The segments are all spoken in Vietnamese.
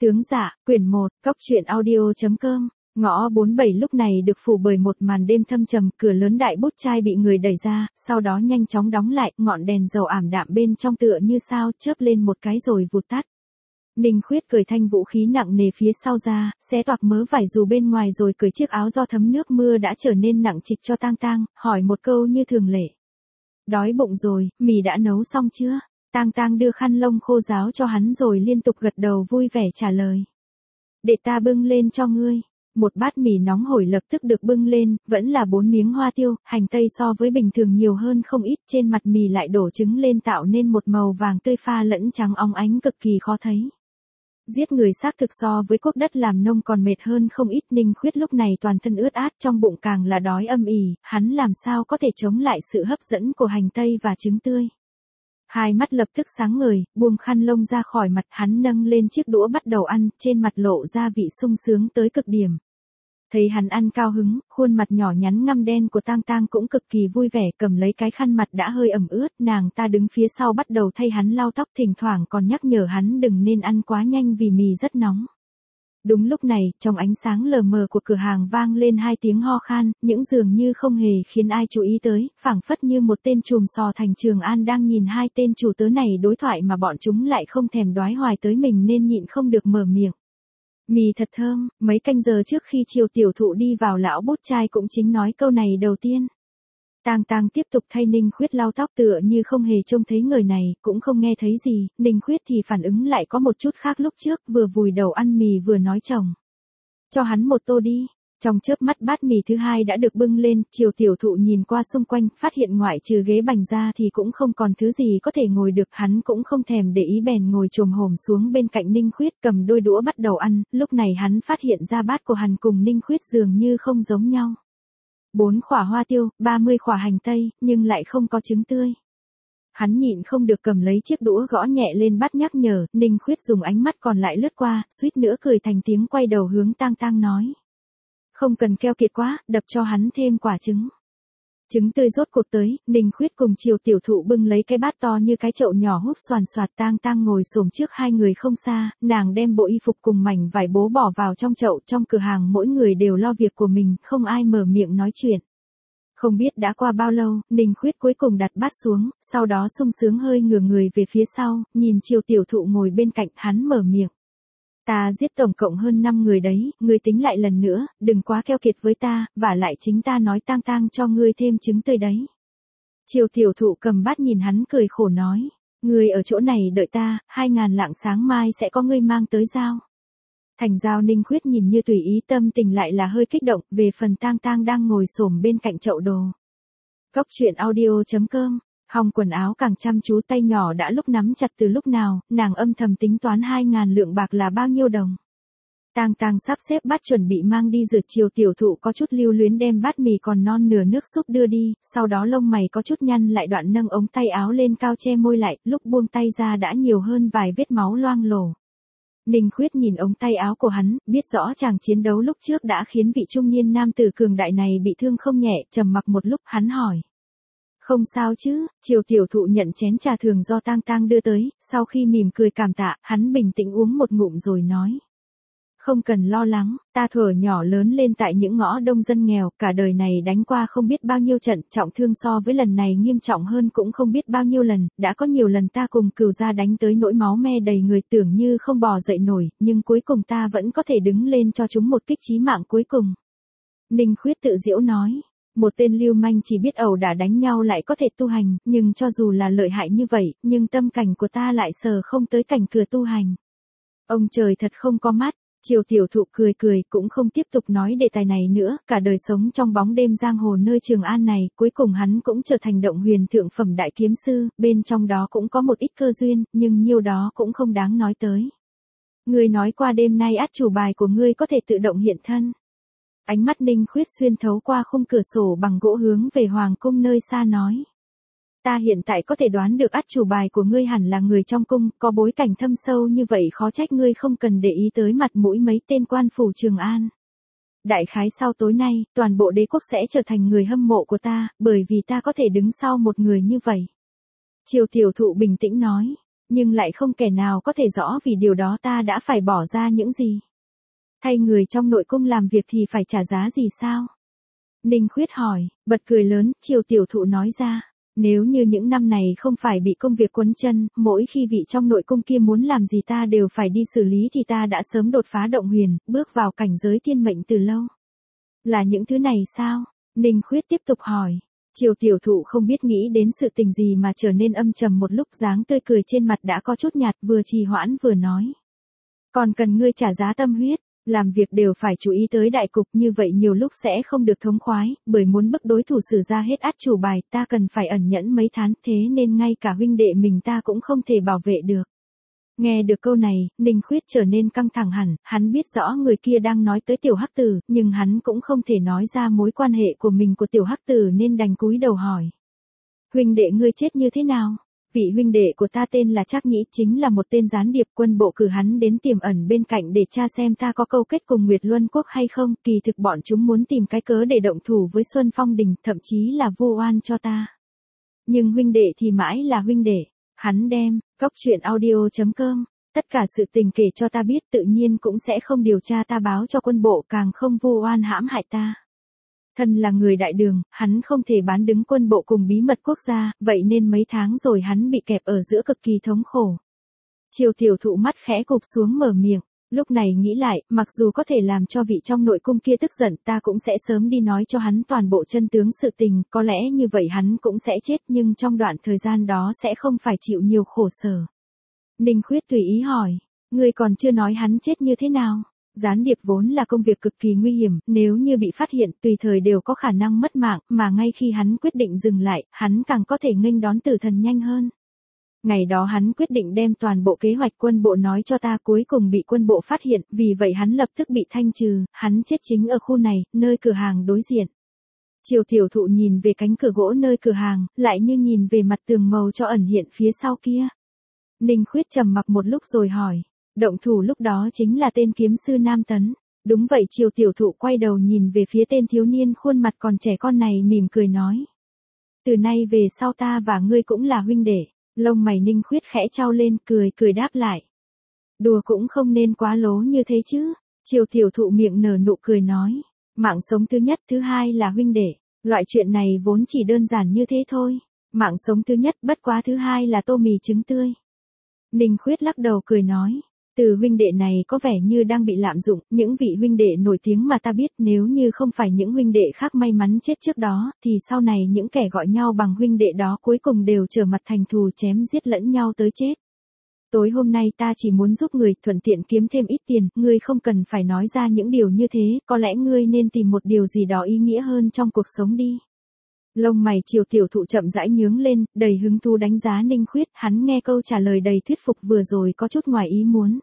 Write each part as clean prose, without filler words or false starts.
Tướng dạ, quyển 1, Cóc truyện audio.com, ngõ 47 lúc này được phủ bởi một màn đêm thâm trầm, cửa lớn đại bút chai bị người đẩy ra, sau đó nhanh chóng đóng lại, ngọn đèn dầu ảm đạm bên trong tựa như sao chớp lên một cái rồi vụt tắt. Ninh Khuyết cởi thanh vũ khí nặng nề phía sau ra, xé toạc mớ vải dù bên ngoài rồi cởi chiếc áo do thấm nước mưa đã trở nên nặng trịch cho Tang Tang, hỏi một câu như thường lệ. Đói bụng rồi, mì đã nấu xong chưa? Tang Tang đưa khăn lông khô ráo cho hắn rồi liên tục gật đầu vui vẻ trả lời. Để ta bưng lên cho ngươi. Một bát mì nóng hổi lập tức được bưng lên, vẫn là 4 miếng hoa tiêu, hành tây so với bình thường nhiều hơn không ít, trên mặt mì lại đổ trứng lên tạo nên một màu vàng tươi pha lẫn trắng óng ánh cực kỳ khó thấy. Giết người xác thực so với cuốc đất làm nông còn mệt hơn không ít. Ninh Khuyết lúc này toàn thân ướt át, trong bụng càng là đói âm ỉ, hắn làm sao có thể chống lại sự hấp dẫn của hành tây và trứng tươi. Hai mắt lập tức sáng ngời, buông khăn lông ra khỏi mặt, hắn nâng lên chiếc đũa bắt đầu ăn, trên mặt lộ ra vị sung sướng tới cực điểm. Thấy hắn ăn cao hứng, khuôn mặt nhỏ nhắn ngăm đen của Tang Tang cũng cực kỳ vui vẻ, cầm lấy cái khăn mặt đã hơi ẩm ướt, nàng ta đứng phía sau bắt đầu thay hắn lau tóc, thỉnh thoảng còn nhắc nhở hắn đừng nên ăn quá nhanh vì mì rất nóng. Đúng lúc này, trong ánh sáng lờ mờ của cửa hàng vang lên 2 tiếng ho khan, những dường như không hề khiến ai chú ý tới, phảng phất như một tên trùm sò thành Trường An đang nhìn hai tên chủ tớ này đối thoại mà bọn chúng lại không thèm đoái hoài tới mình nên nhịn không được mở miệng. Mì thật thơm, mấy canh giờ trước khi Triều tiểu thụ đi vào lão bút chai cũng chính nói câu này đầu tiên. Tang Tang tiếp tục thay Ninh Khuyết lau tóc tựa như không hề trông thấy người này, cũng không nghe thấy gì, Ninh Khuyết thì phản ứng lại có một chút khác lúc trước, vừa vùi đầu ăn mì vừa nói chồng. Cho hắn một tô đi. Trong chớp mắt bát mì thứ hai đã được bưng lên, Triều tiểu thụ nhìn qua xung quanh, phát hiện ngoại trừ ghế bành ra thì cũng không còn thứ gì có thể ngồi được, hắn cũng không thèm để ý bèn ngồi chồm hổm xuống bên cạnh Ninh Khuyết cầm đôi đũa bắt đầu ăn, lúc này hắn phát hiện ra bát của hắn cùng Ninh Khuyết dường như không giống nhau. 4 khỏa hoa tiêu, 30 khỏa hành tây, nhưng lại không có trứng tươi. Hắn nhịn không được cầm lấy chiếc đũa gõ nhẹ lên bát nhắc nhở, Ninh Khuyết dùng ánh mắt còn lại lướt qua, suýt nữa cười thành tiếng quay đầu hướng Tang Tang nói. Không cần keo kiệt quá, đập cho hắn thêm quả trứng. Trứng tươi rốt cuộc tới, Ninh Khuyết cùng Triều tiểu thụ bưng lấy cái bát to như cái chậu nhỏ húp xoàn xoạt. Tang Tang ngồi xổm trước hai người không xa, nàng đem bộ y phục cùng mảnh vải bố bỏ vào trong chậu, trong cửa hàng mỗi người đều lo việc của mình, không ai mở miệng nói chuyện. Không biết đã qua bao lâu, Ninh Khuyết cuối cùng đặt bát xuống, sau đó sung sướng hơi ngửa người về phía sau, nhìn Triều tiểu thụ ngồi bên cạnh, hắn mở miệng. Ta giết tổng cộng hơn 5 người đấy, ngươi tính lại lần nữa, đừng quá keo kiệt với ta, vả lại chính ta nói Tang Tang cho ngươi thêm trứng tươi đấy. Triều tiểu thụ cầm bát nhìn hắn cười khổ nói, ngươi ở chỗ này đợi ta, 2.000 lạng sáng mai sẽ có ngươi mang tới giao. Thành giao. Ninh Khuyết nhìn như tùy ý, tâm tình lại là hơi kích động, về phần Tang Tang đang ngồi xổm bên cạnh chậu đồ. Cóc truyện audio.com. Hòng quần áo càng chăm chú, tay nhỏ đã lúc nắm chặt từ lúc nào, nàng âm thầm tính toán 2.000 lượng bạc là bao nhiêu đồng. Tang Tang sắp xếp bát chuẩn bị mang đi rửa, Triều tiểu thụ có chút lưu luyến đem bát mì còn non nửa nước súp đưa đi, sau đó lông mày có chút nhăn lại, đoạn nâng ống tay áo lên cao che môi lại, lúc buông tay ra đã nhiều hơn vài vết máu loang lổ. Ninh Khuyết nhìn ống tay áo của hắn, biết rõ chàng chiến đấu lúc trước đã khiến vị trung niên nam tử cường đại này bị thương không nhẹ, trầm mặc một lúc, hắn hỏi. Không sao chứ? Triều tiểu thụ nhận chén trà thường do Tang Tang đưa tới, sau khi mỉm cười cảm tạ, hắn bình tĩnh uống một ngụm rồi nói. Không cần lo lắng, ta thuở nhỏ lớn lên tại những ngõ đông dân nghèo, cả đời này đánh qua không biết bao nhiêu trận, trọng thương so với lần này nghiêm trọng hơn cũng không biết bao nhiêu lần, đã có nhiều lần ta cùng Cửu gia đánh tới nỗi máu me đầy người, tưởng như không bò dậy nổi, nhưng cuối cùng ta vẫn có thể đứng lên cho chúng một kích chí mạng cuối cùng. Ninh Khuyết tự giễu nói. Một tên lưu manh chỉ biết ẩu đả đánh nhau lại có thể tu hành, nhưng cho dù là lợi hại như vậy, nhưng tâm cảnh của ta lại sờ không tới cảnh cửa tu hành. Ông trời thật không có mắt. Triều tiểu thụ cười cười, cũng không tiếp tục nói đề tài này nữa, cả đời sống trong bóng đêm giang hồ nơi Trường An này, cuối cùng hắn cũng trở thành động huyền thượng phẩm đại kiếm sư, bên trong đó cũng có một ít cơ duyên, nhưng nhiêu đó cũng không đáng nói tới. Ngươi nói qua đêm nay át chủ bài của ngươi có thể tự động hiện thân. Ánh mắt Ninh Khuyết xuyên thấu qua khung cửa sổ bằng gỗ hướng về hoàng cung nơi xa nói. Ta hiện tại có thể đoán được át chủ bài của ngươi hẳn là người trong cung, có bối cảnh thâm sâu như vậy khó trách ngươi không cần để ý tới mặt mũi mấy tên quan phủ Trường An. Đại khái sau tối nay, toàn bộ đế quốc sẽ trở thành người hâm mộ của ta, bởi vì ta có thể đứng sau một người như vậy. Triều tiểu thụ bình tĩnh nói. nhưng lại không kẻ nào có thể rõ vì điều đó ta đã phải bỏ ra những gì. Thay người trong nội cung làm việc thì phải trả giá gì sao? Ninh Khuyết hỏi, bật cười lớn, Triều tiểu thụ nói ra. Nếu như những năm này không phải bị công việc quấn chân, mỗi khi vị trong nội cung kia muốn làm gì ta đều phải đi xử lý thì ta đã sớm đột phá động huyền, bước vào cảnh giới tiên mệnh từ lâu. Là những thứ này sao? Ninh Khuyết tiếp tục hỏi. Triều tiểu thụ không biết nghĩ đến sự tình gì mà trở nên âm trầm một lúc, dáng tươi cười trên mặt đã có chút nhạt, vừa trì hoãn vừa nói. Còn cần ngươi trả giá tâm huyết. Làm việc đều phải chú ý tới đại cục, như vậy nhiều lúc sẽ không được thống khoái, bởi muốn bức đối thủ sử ra hết át chủ bài, ta cần phải ẩn nhẫn mấy tháng, thế nên ngay cả huynh đệ mình ta cũng không thể bảo vệ được. Nghe được câu này, Ninh Khuyết trở nên căng thẳng hẳn, hắn biết rõ người kia đang nói tới tiểu hắc tử, nhưng hắn cũng không thể nói ra mối quan hệ của mình của tiểu hắc tử nên đành cúi đầu hỏi. Huynh đệ ngươi chết như thế nào? Vị huynh đệ của ta tên là Trác Nhĩ, chính là một tên gián điệp, quân bộ cử hắn đến tiềm ẩn bên cạnh để tra xem ta có câu kết cùng Nguyệt Luân Quốc hay không, kỳ thực bọn chúng muốn tìm cái cớ để động thủ với Xuân Phong Đình, thậm chí là vu oan cho ta. Nhưng huynh đệ thì mãi là huynh đệ, hắn đem, coctruyện.audio.com, tất cả sự tình kể cho ta biết, tự nhiên cũng sẽ không điều tra ta báo cho quân bộ, càng không vu oan hãm hại ta. Thân là người đại đường, hắn không thể bán đứng quân bộ cùng bí mật quốc gia, vậy nên mấy tháng rồi hắn bị kẹp ở giữa cực kỳ thống khổ. Triều tiểu thụ mắt khẽ cụp xuống mở miệng, lúc này nghĩ lại, mặc dù có thể làm cho vị trong nội cung kia tức giận, ta cũng sẽ sớm đi nói cho hắn toàn bộ chân tướng sự tình, có lẽ như vậy hắn cũng sẽ chết, nhưng trong đoạn thời gian đó sẽ không phải chịu nhiều khổ sở. Ninh Khuyết tùy ý hỏi, ngươi còn chưa nói hắn chết như thế nào? Gián điệp vốn là công việc cực kỳ nguy hiểm, nếu như bị phát hiện tùy thời đều có khả năng mất mạng, mà ngay khi hắn quyết định dừng lại, hắn càng có thể nghênh đón tử thần nhanh hơn. Ngày đó hắn quyết định đem toàn bộ kế hoạch quân bộ nói cho ta, cuối cùng bị quân bộ phát hiện, vì vậy hắn lập tức bị thanh trừ, hắn chết chính ở khu này, nơi cửa hàng đối diện. Triều tiểu thụ nhìn về cánh cửa gỗ nơi cửa hàng, lại như nhìn về mặt tường màu cho ẩn hiện phía sau kia. Ninh Khuyết trầm mặc một lúc rồi hỏi. Động thủ lúc đó chính là tên kiếm sư Nam Tấn. Đúng vậy, Triều tiểu thụ quay đầu nhìn về phía tên thiếu niên khuôn mặt còn trẻ con này, mỉm cười nói. Từ nay về sau ta và ngươi cũng là huynh đệ. Lông mày Ninh Khuyết khẽ trao lên, cười đáp lại. Đùa cũng không nên quá lố như thế chứ. Triều tiểu thụ miệng nở nụ cười nói. Mạng sống thứ nhất, thứ hai là huynh đệ. Loại chuyện này vốn chỉ đơn giản như thế thôi. Mạng sống thứ nhất, bất quá thứ hai là tô mì trứng tươi. Ninh Khuyết lắc đầu cười nói. Từ huynh đệ này có vẻ như đang bị lạm dụng, những vị huynh đệ nổi tiếng mà ta biết, nếu như không phải những huynh đệ khác may mắn chết trước đó, thì sau này những kẻ gọi nhau bằng huynh đệ đó cuối cùng đều trở mặt thành thù, chém giết lẫn nhau tới chết. Tối hôm nay ta chỉ muốn giúp người, thuận tiện kiếm thêm ít tiền, ngươi không cần phải nói ra những điều như thế, có lẽ ngươi nên tìm một điều gì đó ý nghĩa hơn trong cuộc sống đi. Lông mày Triều tiểu thụ chậm rãi nhướng lên, đầy hứng thú đánh giá Ninh Khuyết, hắn nghe câu trả lời đầy thuyết phục vừa rồi có chút ngoài ý muốn.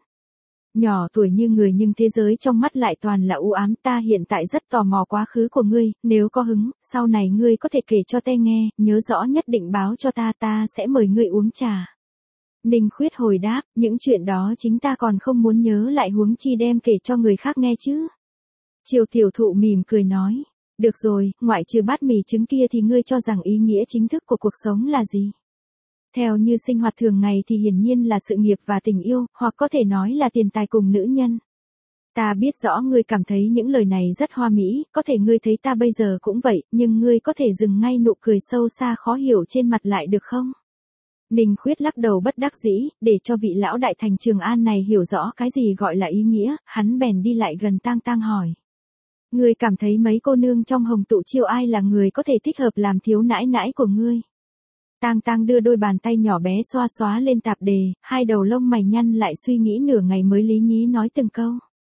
Nhỏ tuổi như người nhưng thế giới trong mắt lại toàn là u ám, ta hiện tại rất tò mò quá khứ của ngươi, nếu có hứng, sau này ngươi có thể kể cho ta nghe, nhớ rõ nhất định báo cho ta sẽ mời ngươi uống trà. Ninh Khuyết hồi đáp, những chuyện đó chính ta còn không muốn nhớ lại, huống chi đem kể cho người khác nghe chứ. Triều tiểu thụ mỉm cười nói. Được rồi, ngoại trừ bát mì trứng kia thì ngươi cho rằng ý nghĩa chính thức của cuộc sống là gì? Theo như sinh hoạt thường ngày thì hiển nhiên là sự nghiệp và tình yêu, hoặc có thể nói là tiền tài cùng nữ nhân. Ta biết rõ ngươi cảm thấy những lời này rất hoa mỹ, có thể ngươi thấy ta bây giờ cũng vậy, nhưng ngươi có thể dừng ngay nụ cười sâu xa khó hiểu trên mặt lại được không? Ninh Khuyết lắc đầu bất đắc dĩ, để cho vị lão đại thành Trường An này hiểu rõ cái gì gọi là ý nghĩa, hắn bèn đi lại gần Tang Tang hỏi. Ngươi cảm thấy mấy cô nương trong Hồng Tụ Chiêu ai là người có thể thích hợp làm thiếu nãi nãi của ngươi? Tang Tang đưa đôi bàn tay nhỏ bé xoa xóa lên tạp đề, hai đầu lông mày nhăn lại, suy nghĩ nửa ngày mới lý nhí nói từng câu.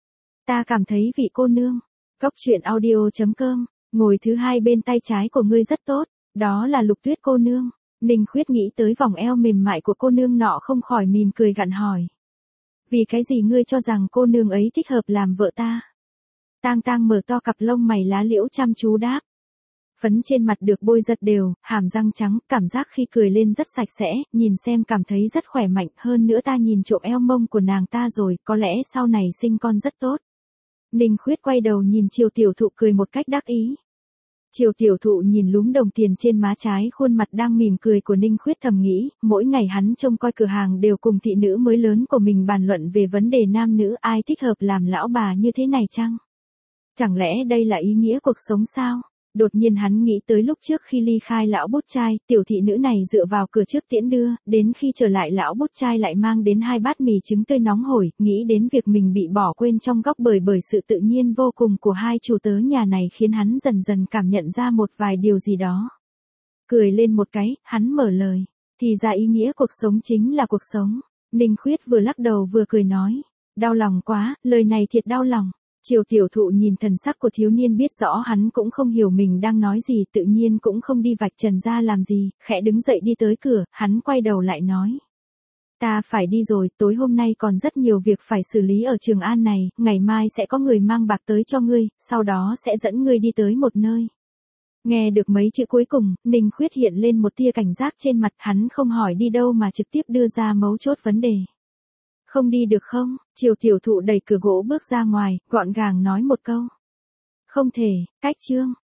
Ta cảm thấy vị cô nương, coctruyện.audio.com, ngồi thứ hai bên tay trái của ngươi rất tốt, đó là Lục Tuyết cô nương. Ninh Khuyết nghĩ tới vòng eo mềm mại của cô nương nọ không khỏi mỉm cười gặn hỏi. Vì cái gì ngươi cho rằng cô nương ấy thích hợp làm vợ ta? Tang Tang mở to cặp lông mày lá liễu chăm chú đáp. Phấn trên mặt được bôi rất đều, hàm răng trắng, cảm giác khi cười lên rất sạch sẽ, nhìn xem cảm thấy rất khỏe mạnh, hơn nữa ta nhìn trộm eo mông của nàng ta rồi, có lẽ sau này sinh con rất tốt. Ninh Khuyết quay đầu nhìn Triều tiểu thụ cười một cách đắc ý. Triều tiểu thụ nhìn lúm đồng tiền trên má trái khuôn mặt đang mỉm cười của Ninh Khuyết thầm nghĩ, mỗi ngày hắn trông coi cửa hàng đều cùng thị nữ mới lớn của mình bàn luận về vấn đề nam nữ ai thích hợp làm lão bà như thế này chăng? Chẳng lẽ đây là ý nghĩa cuộc sống sao? Đột nhiên hắn nghĩ tới lúc trước khi ly khai lão bút trai, tiểu thị nữ này dựa vào cửa trước tiễn đưa, đến khi trở lại lão bút trai lại mang đến 2 bát mì trứng tươi nóng hổi, nghĩ đến việc mình bị bỏ quên trong góc bởi sự tự nhiên vô cùng của hai chủ tớ nhà này khiến hắn dần dần cảm nhận ra một vài điều gì đó. Cười lên một cái, hắn mở lời, thì ra ý nghĩa cuộc sống chính là cuộc sống. Ninh Khuyết vừa lắc đầu vừa cười nói, đau lòng quá, lời này thiệt đau lòng. Triều tiểu thụ nhìn thần sắc của thiếu niên biết rõ hắn cũng không hiểu mình đang nói gì, tự nhiên cũng không đi vạch trần ra làm gì, khẽ đứng dậy đi tới cửa, hắn quay đầu lại nói. Ta phải đi rồi, tối hôm nay còn rất nhiều việc phải xử lý ở Trường An này, ngày mai sẽ có người mang bạc tới cho ngươi, sau đó sẽ dẫn ngươi đi tới một nơi. Nghe được mấy chữ cuối cùng, Ninh Khuyết hiện lên một tia cảnh giác trên mặt, hắn không hỏi đi đâu mà trực tiếp đưa ra mấu chốt vấn đề. Không đi được không? Triều tiểu thụ đẩy cửa gỗ bước ra ngoài, gọn gàng nói một câu. Không thể, cách chương.